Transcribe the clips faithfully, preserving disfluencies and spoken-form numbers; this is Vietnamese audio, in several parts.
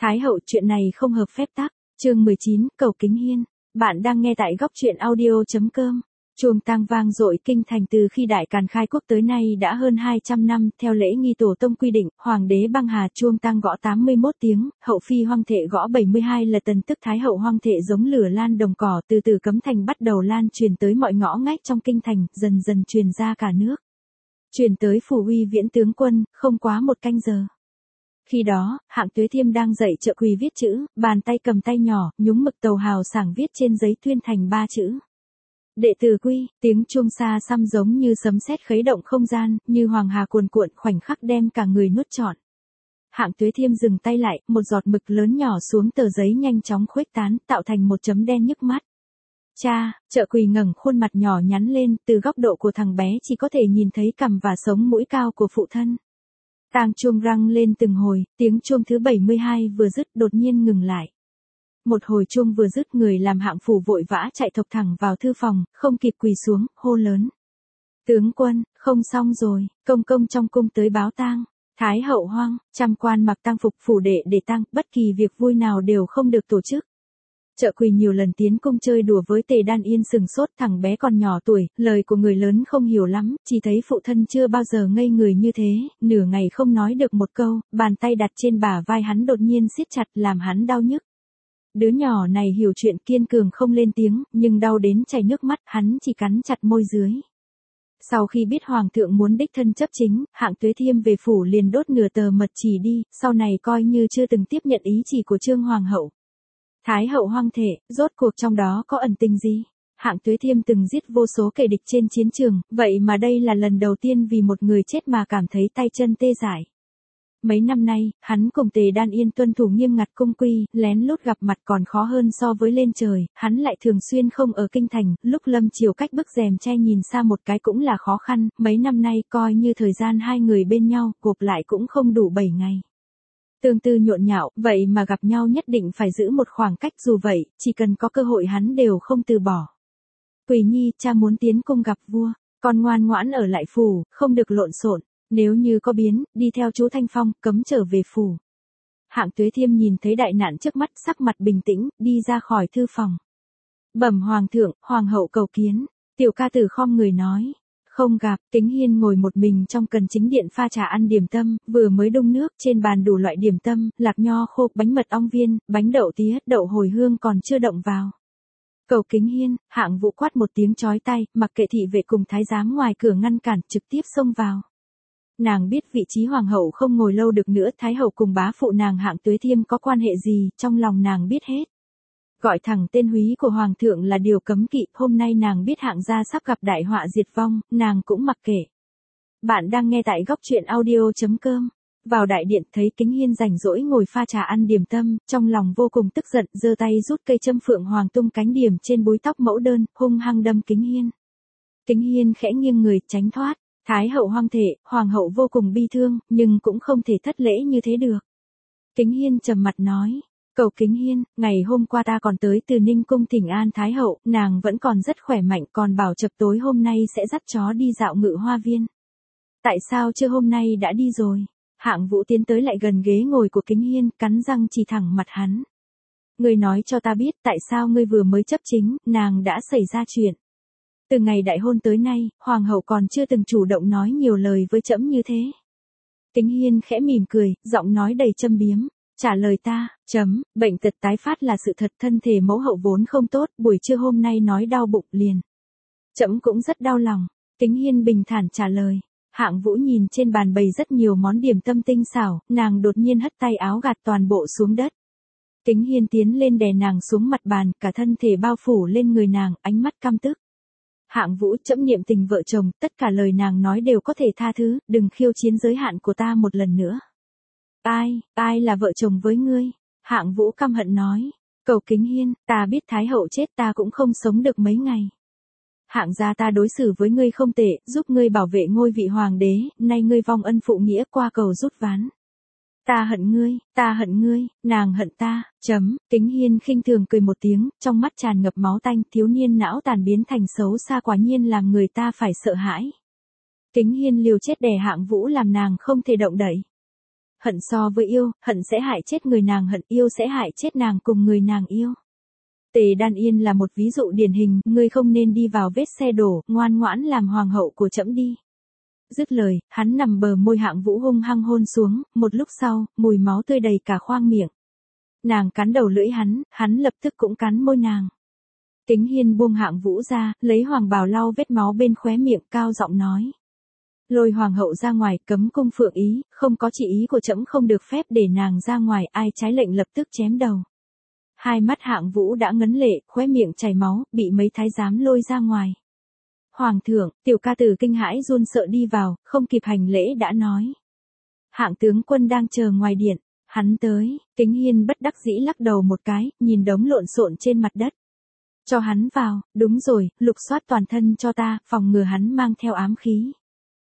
Thái hậu chuyện này không hợp phép tắc. Chương mười chín, cầu Kính Hiên. Bạn đang nghe tại góc truyện audio.com. Chuông tang vang dội kinh thành từ khi Đại Càn khai quốc tới nay đã hơn hai trăm năm, theo lễ nghi tổ tông quy định, hoàng đế băng hà chuông tang gõ tám mươi mốt tiếng, hậu phi hoang thệ gõ bảy mươi hai lần, tần tức thái hậu hoang thệ giống lửa lan đồng cỏ từ từ cấm thành bắt đầu lan truyền tới mọi ngõ ngách trong kinh thành, dần dần truyền ra cả nước. Truyền tới phủ uy viễn tướng quân, không quá một canh giờ. Khi đó, Hạng Tuế Thiêm đang dạy trợ quỳ viết chữ, bàn tay cầm tay nhỏ, nhúng mực tàu hào sảng viết trên giấy tuyên thành ba chữ. Đệ tử quy, tiếng chuông xa xăm giống như sấm sét khuấy động không gian, như hoàng hà cuồn cuộn khoảnh khắc đem cả người nuốt trọn. Hạng Tuế Thiêm dừng tay lại, một giọt mực lớn nhỏ xuống tờ giấy nhanh chóng khuếch tán, tạo thành một chấm đen nhức mắt. Cha, trợ quỳ ngẩng khuôn mặt nhỏ nhắn lên, từ góc độ của thằng bé chỉ có thể nhìn thấy cằm và sống mũi cao của phụ thân. Tang chuông răng lên từng hồi, tiếng chuông thứ bảy mươi hai vừa dứt đột nhiên ngừng lại. Một hồi chuông vừa dứt, người làm Hạng phủ vội vã chạy thộc thẳng vào thư phòng, không kịp quỳ xuống, hô lớn. Tướng quân, không xong rồi, công công trong cung tới báo tang. Thái hậu hoang, trăm quan mặc tang phục phủ đệ để tang, bất kỳ việc vui nào đều không được tổ chức. Trợ quỳ nhiều lần tiến cung chơi đùa với Tề Đan Yên sừng sốt, thằng bé còn nhỏ tuổi, lời của người lớn không hiểu lắm, chỉ thấy phụ thân chưa bao giờ ngây người như thế, nửa ngày không nói được một câu, bàn tay đặt trên bả vai hắn đột nhiên siết chặt làm hắn đau nhức. Đứa nhỏ này hiểu chuyện, kiên cường không lên tiếng, nhưng đau đến chảy nước mắt, hắn chỉ cắn chặt môi dưới. Sau khi biết hoàng thượng muốn đích thân chấp chính, Hạng Tuế Thiêm về phủ liền đốt nửa tờ mật chỉ đi, sau này coi như chưa từng tiếp nhận ý chỉ của Trương hoàng hậu. Thái hậu hoang thể, rốt cuộc trong đó có ẩn tình gì? Hạng Tuế Thiêm từng giết vô số kẻ địch trên chiến trường, vậy mà đây là lần đầu tiên vì một người chết mà cảm thấy tay chân tê dại. Mấy năm nay, hắn cùng Tề Đan Yên tuân thủ nghiêm ngặt cung quy, lén lút gặp mặt còn khó hơn so với lên trời, hắn lại thường xuyên không ở kinh thành, lúc lâm chiều cách bức rèm che nhìn xa một cái cũng là khó khăn, mấy năm nay coi như thời gian hai người bên nhau, gộp lại cũng không đủ bảy ngày. Tương tư nhộn nhạo, vậy mà gặp nhau nhất định phải giữ một khoảng cách, dù vậy, chỉ cần có cơ hội hắn đều không từ bỏ. Quỳ nhi, cha muốn tiến cung gặp vua, con ngoan ngoãn ở lại phủ, không được lộn xộn, nếu như có biến, đi theo chú Thanh Phong, cấm trở về phủ. Hạng Tuế Thiêm nhìn thấy đại nạn trước mắt, sắc mặt bình tĩnh, đi ra khỏi thư phòng. Bẩm hoàng thượng, hoàng hậu cầu kiến, tiểu ca tử khom người nói. Không gặp, Kính Hiên ngồi một mình trong cần chính điện pha trà ăn điểm tâm, vừa mới đun nước, trên bàn đủ loại điểm tâm, lạc nho khô, bánh mật ong viên, bánh đậu tía, đậu hồi hương còn chưa động vào. Cầu Kính Hiên, Hạng Vũ quát một tiếng chói tai, mặc kệ thị vệ cùng thái giám ngoài cửa ngăn cản, trực tiếp xông vào. Nàng biết vị trí hoàng hậu không ngồi lâu được nữa, thái hậu cùng bá phụ nàng Hạng Tuế Thiêm có quan hệ gì, trong lòng nàng biết hết. Gọi thẳng tên húy của hoàng thượng là điều cấm kỵ, hôm nay nàng biết Hạng gia sắp gặp đại họa diệt vong, nàng cũng mặc kệ. Bạn đang nghe tại góc truyện audio.com. Vào đại điện thấy Kính Hiên rảnh rỗi ngồi pha trà ăn điểm tâm, trong lòng vô cùng tức giận, giơ tay rút cây châm phượng hoàng tung cánh điểm trên búi tóc mẫu đơn, hung hăng đâm Kính Hiên. Kính Hiên khẽ nghiêng người, tránh thoát. Thái hậu hoang thể, hoàng hậu vô cùng bi thương, nhưng cũng không thể thất lễ như thế được. Kính Hiên trầm mặt nói. Cầu Kính Hiên, ngày hôm qua ta còn tới từ Ninh cung thỉnh an Thái hậu, nàng vẫn còn rất khỏe mạnh, còn bảo chập tối hôm nay sẽ dắt chó đi dạo Ngự Hoa Viên. Tại sao chưa hôm nay đã đi rồi? Hạng Vũ tiến tới lại gần ghế ngồi của Kính Hiên, cắn răng chỉ thẳng mặt hắn. Ngươi nói cho ta biết, tại sao ngươi vừa mới chấp chính, nàng đã xảy ra chuyện. Từ ngày đại hôn tới nay, hoàng hậu còn chưa từng chủ động nói nhiều lời với trẫm như thế. Kính Hiên khẽ mỉm cười, giọng nói đầy châm biếm. Trả lời ta, chấm, bệnh tật tái phát là sự thật, thân thể mẫu hậu vốn không tốt, buổi trưa hôm nay nói đau bụng liền. Chấm cũng rất đau lòng. Kính Hiên bình thản trả lời. Hạng Vũ nhìn trên bàn bày rất nhiều món điểm tâm tinh xảo, nàng đột nhiên hất tay áo gạt toàn bộ xuống đất. Kính Hiên tiến lên đè nàng xuống mặt bàn, cả thân thể bao phủ lên người nàng, ánh mắt căm tức. Hạng Vũ, trẫm niệm tình vợ chồng, tất cả lời nàng nói đều có thể tha thứ, đừng khiêu chiến giới hạn của ta một lần nữa. Ai, ai là vợ chồng với ngươi? Hạng Vũ căm hận nói. Cầu Kính Hiên, ta biết Thái hậu chết ta cũng không sống được mấy ngày. Hạng gia ta đối xử với ngươi không tệ, giúp ngươi bảo vệ ngôi vị hoàng đế, nay ngươi vong ân phụ nghĩa qua cầu rút ván. Ta hận ngươi, ta hận ngươi, nàng hận ta, chấm, Kính Hiên khinh thường cười một tiếng, trong mắt tràn ngập máu tanh, thiếu niên não tàn biến thành xấu xa quả nhiên làm người ta phải sợ hãi. Kính Hiên liều chết đè Hạng Vũ làm nàng không thể động đậy. hận so với yêu, hận sẽ hại chết người nàng hận, yêu sẽ hại chết nàng cùng người nàng yêu. Tề Đan Yên là một ví dụ điển hình, ngươi không nên đi vào vết xe đổ, ngoan ngoãn làm hoàng hậu của trẫm đi. Dứt lời, hắn nằm bờ môi Hạng Vũ hung hăng hôn xuống, một lúc sau, mùi máu tươi đầy cả khoang miệng. Nàng cắn đầu lưỡi hắn, hắn lập tức cũng cắn môi nàng. Kính Hiên buông Hạng Vũ ra, lấy hoàng bào lau vết máu bên khóe miệng, cao giọng nói. Lôi hoàng hậu ra ngoài, cấm cung phượng ý, không có chỉ ý của trẫm không được phép để nàng ra ngoài, ai trái lệnh lập tức chém đầu. Hai mắt Hạng Vũ đã ngấn lệ, khóe miệng chảy máu, bị mấy thái giám lôi ra ngoài. Hoàng thượng, tiểu ca tử kinh hãi run sợ đi vào, không kịp hành lễ đã nói. Hạng tướng quân đang chờ ngoài điện, hắn tới, Kính Hiên bất đắc dĩ lắc đầu một cái, nhìn đống lộn xộn trên mặt đất. Cho hắn vào, đúng rồi, lục soát toàn thân cho ta, phòng ngừa hắn mang theo ám khí.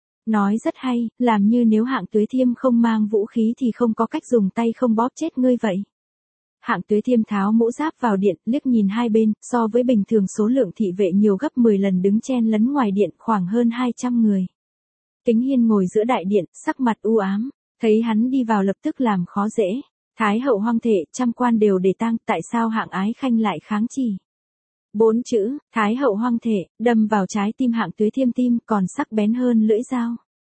Nói rất hay, làm như nếu Hạng Tuế Thiêm không mang vũ khí thì không có cách dùng tay không bóp chết ngươi vậy. Hạng Tuế Thiêm tháo mũ giáp vào điện, liếc nhìn hai bên, so với bình thường số lượng thị vệ nhiều gấp mười lần đứng chen lấn ngoài điện, khoảng hơn hai trăm người. Kính Hiên ngồi giữa đại điện, sắc mặt u ám, thấy hắn đi vào lập tức làm khó dễ. Thái hậu hoang thể, trăm quan đều để tang, tại sao Hạng Ái Khanh lại kháng chỉ? Bốn chữ, Thái hậu hoang thể, đâm vào trái tim Hạng Tuế Thiêm tim, còn sắc bén hơn lưỡi dao.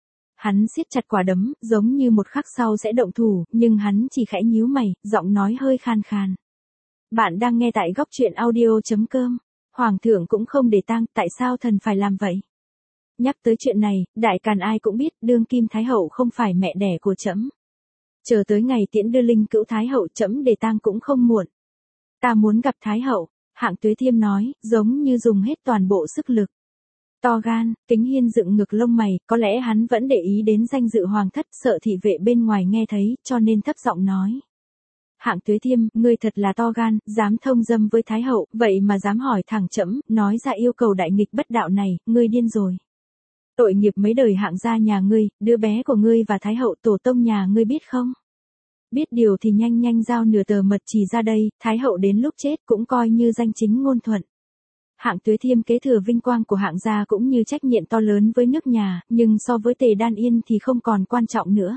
Hắn siết chặt quả đấm, giống như một khắc sau sẽ động thủ, nhưng hắn chỉ khẽ nhíu mày, giọng nói hơi khan khan. Bạn đang nghe tại góc truyện audio chấm com. Hoàng thượng cũng không để tang, tại sao thần phải làm vậy? Nhắc tới chuyện này, đại càn ai cũng biết, đương kim thái hậu không phải mẹ đẻ của trẫm. Chờ tới ngày tiễn đưa linh cữu thái hậu, trẫm để tang cũng không muộn. Ta muốn gặp thái hậu, Hạng Tuế Thiêm nói, giống như dùng hết toàn bộ sức lực. To gan, Kính Hiên dựng ngược lông mày, có lẽ hắn vẫn để ý đến danh dự hoàng thất, sợ thị vệ bên ngoài nghe thấy, cho nên thấp giọng nói. Hạng Tuế Thiêm, ngươi thật là to gan, dám thông dâm với thái hậu, vậy mà dám hỏi thẳng trẫm, nói ra yêu cầu đại nghịch bất đạo này, ngươi điên rồi. Tội nghiệp mấy đời Hạng gia nhà ngươi, đứa bé của ngươi và thái hậu tổ tông nhà ngươi biết không? Biết điều thì nhanh nhanh giao nửa tờ mật chỉ ra đây, thái hậu đến lúc chết cũng coi như danh chính ngôn thuận. Hạng Tuế Thiêm kế thừa vinh quang của Hạng gia cũng như trách nhiệm to lớn với nước nhà, nhưng so với Tề Đan Yên thì không còn quan trọng nữa.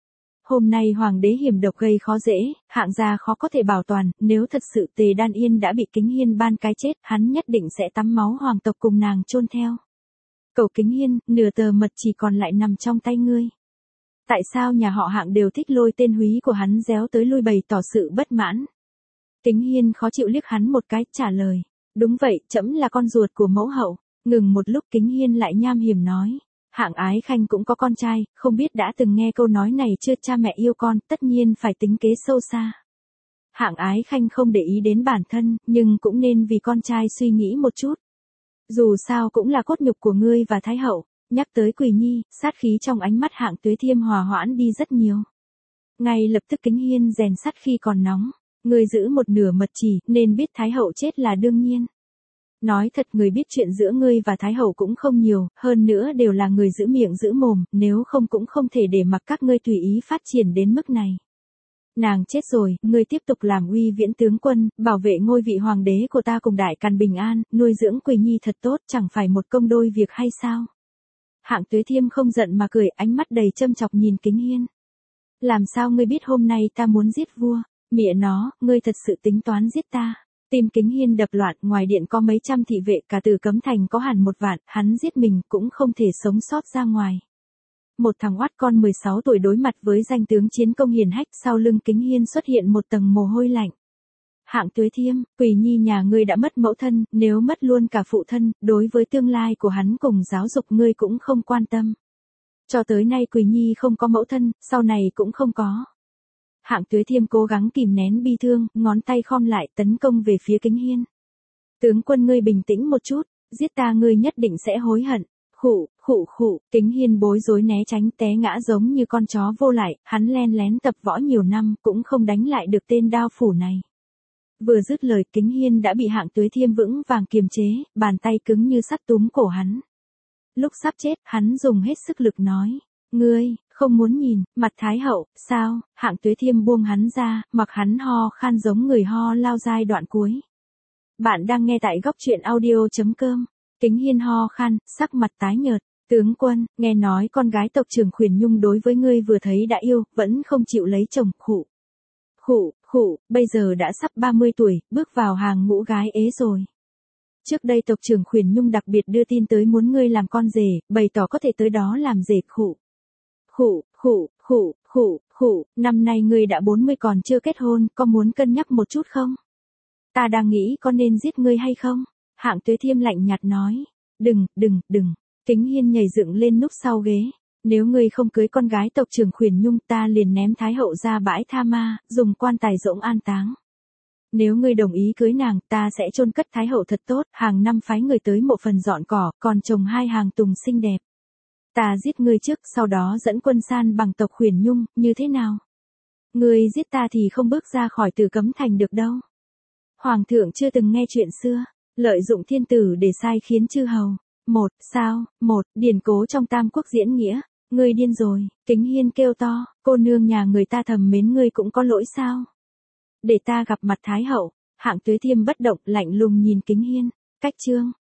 Hôm nay hoàng đế hiểm độc gây khó dễ, Hạng gia khó có thể bảo toàn, nếu thật sự Tề Đan Yên đã bị Kính Hiên ban cái chết, hắn nhất định sẽ tắm máu hoàng tộc cùng nàng chôn theo. Cầu Kính Hiên, nửa tờ mật chỉ còn lại nằm trong tay ngươi. Tại sao nhà họ Hạng đều thích lôi tên húy của hắn réo tới lui bày tỏ sự bất mãn? Kính Hiên khó chịu liếc hắn một cái, trả lời. Đúng vậy, trẫm là con ruột của mẫu hậu. Ngừng một lúc Kính Hiên lại nham hiểm nói. Hạng Ái Khanh cũng có con trai, không biết đã từng nghe câu nói này chưa, cha mẹ yêu con, tất nhiên phải tính kế sâu xa. Hạng Ái Khanh không để ý đến bản thân, nhưng cũng nên vì con trai suy nghĩ một chút. Dù sao cũng là cốt nhục của ngươi và thái hậu. Nhắc tới Quỳ Nhi, sát khí trong ánh mắt Hạng Tuế Thiêm hòa hoãn đi rất nhiều. Ngay lập tức Kính Hiên rèn sắt khi còn nóng. Ngươi giữ một nửa mật chỉ, nên biết thái hậu chết là đương nhiên. Nói thật, người biết chuyện giữa ngươi và thái hậu cũng không nhiều, hơn nữa đều là người giữ miệng giữ mồm, nếu không cũng không thể để mặc các ngươi tùy ý phát triển đến mức này. Nàng chết rồi, ngươi tiếp tục làm uy viễn tướng quân, bảo vệ ngôi vị hoàng đế của ta cùng đại càn bình an, nuôi dưỡng Quỳ Nhi thật tốt, chẳng phải một công đôi việc hay sao? Hạng Tuế Thiêm không giận mà cười, ánh mắt đầy châm chọc nhìn Kính Hiên. Làm sao ngươi biết hôm nay ta muốn giết vua? Mẹ nó, ngươi thật sự tính toán giết ta. Tim Kính Hiên đập loạn, ngoài điện có mấy trăm thị vệ, cả Từ Cấm Thành có hẳn một vạn, hắn giết mình cũng không thể sống sót ra ngoài. Một thằng oát con mười sáu tuổi đối mặt với danh tướng chiến công hiển hách, sau lưng Kính Hiên xuất hiện một tầng mồ hôi lạnh. Hạng Tuế Thiêm, Quỳ Nhi nhà ngươi đã mất mẫu thân, nếu mất luôn cả phụ thân, đối với tương lai của hắn cùng giáo dục ngươi cũng không quan tâm. Cho tới nay Quỳ Nhi không có mẫu thân, sau này cũng không có. Hạng Tuế Thiêm cố gắng kìm nén bi thương, ngón tay khom lại tấn công về phía Kính Hiên. Tướng quân ngươi bình tĩnh một chút, giết ta ngươi nhất định sẽ hối hận. Khụ, khụ khụ, Kính Hiên bối rối né tránh té ngã giống như con chó vô lại, hắn len lén tập võ nhiều năm cũng không đánh lại được tên đao phủ này. Vừa dứt lời Kính Hiên đã bị Hạng Tuế Thiêm vững vàng kiềm chế, bàn tay cứng như sắt túm cổ hắn. Lúc sắp chết, hắn dùng hết sức lực nói. Ngươi, không muốn nhìn, mặt thái hậu, sao? Hạng Tuế Thiêm buông hắn ra, mặc hắn ho khan giống người ho lao giai đoạn cuối. Bạn đang nghe tại góc truyện audio chấm com. Kính Hiên ho khan, sắc mặt tái nhợt. Tướng quân, nghe nói con gái tộc trưởng Khuyển Nhung đối với ngươi vừa thấy đã yêu, vẫn không chịu lấy chồng, khụ. Khụ, khụ, bây giờ đã sắp ba mươi tuổi, bước vào hàng ngũ gái ế rồi. Trước đây tộc trưởng Khuyển Nhung đặc biệt đưa tin tới muốn ngươi làm con rể, bày tỏ có thể tới đó làm rể, khụ. Khụ, khụ, khụ, khụ, khụ, năm nay ngươi đã bốn mươi còn chưa kết hôn, có muốn cân nhắc một chút không? Ta đang nghĩ có nên giết ngươi hay không? Hạng Tuế Thiêm lạnh nhạt nói. Đừng, đừng, đừng. Kính Hiên nhảy dựng lên núp sau ghế. Nếu ngươi không cưới con gái tộc trưởng Khuyển Nhung ta liền ném Thái hậu ra bãi tha ma, dùng quan tài rỗng an táng. Nếu ngươi đồng ý cưới nàng ta sẽ chôn cất Thái hậu thật tốt, hàng năm phái người tới một phần dọn cỏ, còn trồng hai hàng tùng xinh đẹp. Ta giết ngươi trước, sau đó dẫn quân san bằng tộc Khuyển Nhung, như thế nào? Ngươi giết ta thì không bước ra khỏi Tử Cấm Thành được đâu. Hoàng thượng chưa từng nghe chuyện xưa, lợi dụng thiên tử để sai khiến chư hầu. Một, sao, một, điển cố trong Tam Quốc diễn nghĩa, ngươi điên rồi, Kính Hiên kêu to, cô nương nhà người ta thầm mến ngươi cũng có lỗi sao? Để ta gặp mặt Thái hậu, Hạng Tuế Thiêm bất động lạnh lùng nhìn Kính Hiên, cách chương.